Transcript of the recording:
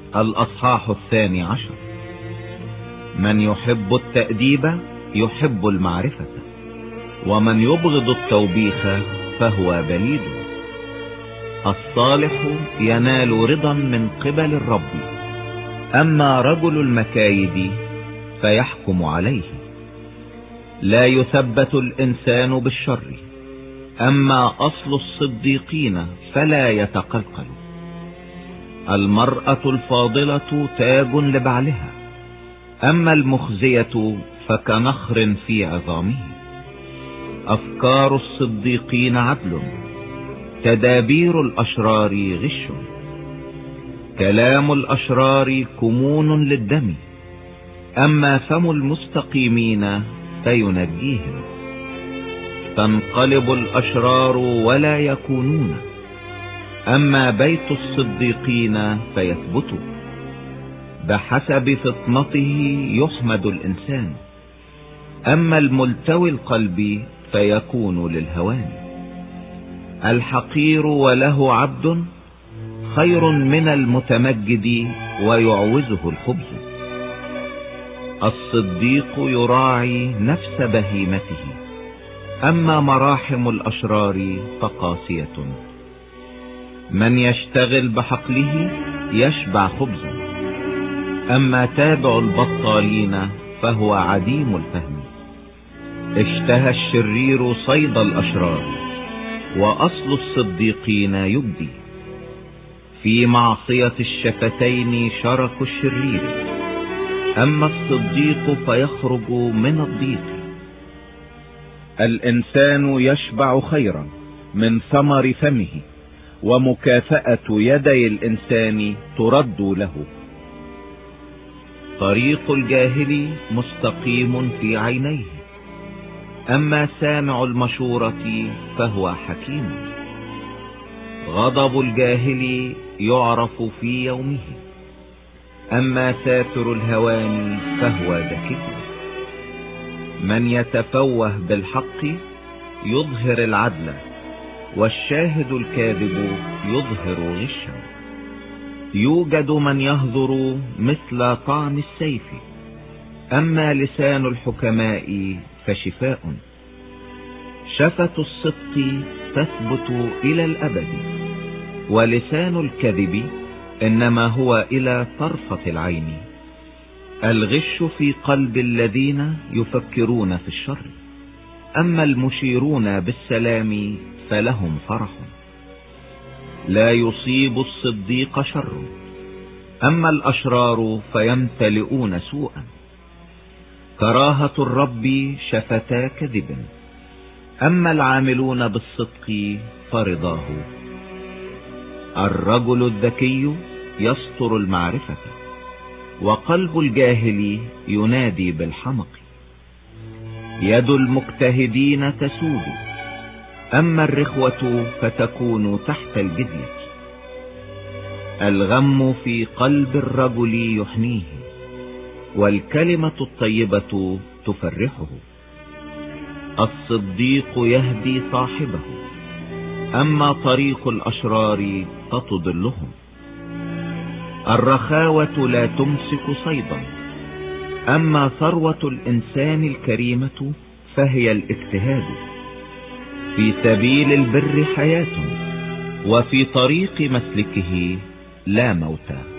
الأصحاح 12. من يحب التأديب يحب المعرفة، ومن يبغض التوبيخ فهو بليد. الصالح ينال رضا من قبل الرب، أما رجل المكايد فيحكم عليه. لا يثبت الإنسان بالشر، أما أصل الصديقين فلا يتقلقل. المرأة الفاضلة تاج لبعلها، أما المخزية فكنخر في عظامه. أفكار الصديقين عدل، تدابير الأشرار غش. كلام الأشرار كمون للدم، أما فم المستقيمين فينجيهم. تنقلب الأشرار ولا يكونون، أما بيت الصديقين فيثبت. بحسب فطنته يحمد الإنسان، أما الملتوي القلب فيكون للهوان. الحقير وله عبد خير من المتمجد ويعوزه الخبز. الصديق يراعي نفس بهيمته، أما مراحم الأشرار فقاسية. من يشتغل بحقله يشبع خبزا، أما تابع البطالين فهو عديم الفهم. اشتهى الشرير صيد الأشرار، وأصل الصديقين يبدي. في معصية الشفتين شرك الشرير، أما الصديق فيخرج من الضيق. الإنسان يشبع خيرا من ثمر فمه، ومكافأة يدي الإنسان ترد له. طريق الجاهل مستقيم في عينيه، أما سامع المشورة فهو حكيم. غضب الجاهل يعرف في يومه، أما ساتر الهوان فهو ذكي. من يتفوه بالحق يظهر العدل، والشاهد الكاذب يظهر غشا. يوجد من يهذر مثل طعن السيف، أما لسان الحكماء فشفاء. شفة الصدق تثبت إلى الأبد، ولسان الكذب إنما هو إلى طرفة العين. الغش في قلب الذين يفكرون في الشر، أما المشيرون بالسلام فلهم فرح. لا يصيب الصديق شر، أما الأشرار فيمتلئون سوءا. كراهة الرب شفتا كذب، أما العاملون بالصدق فرضاه. الرجل الذكي يستر المعرفة، وقلب الجاهل ينادي بالحمق. يد المجتهدين تسود، أما الرخوة فتكون تحت الجزية. الغم في قلب الرجل يحنيه، والكلمة الطيبة تفرحه. الصديق يهدي صاحبه، أما طريق الأشرار فتضلهم. الرخاوة لا تمسك صيدا، أما ثروة الإنسان الكريمة فهي الاجتهاد. في سبيل البر حياة، وفي طريق مسلكه لا موت.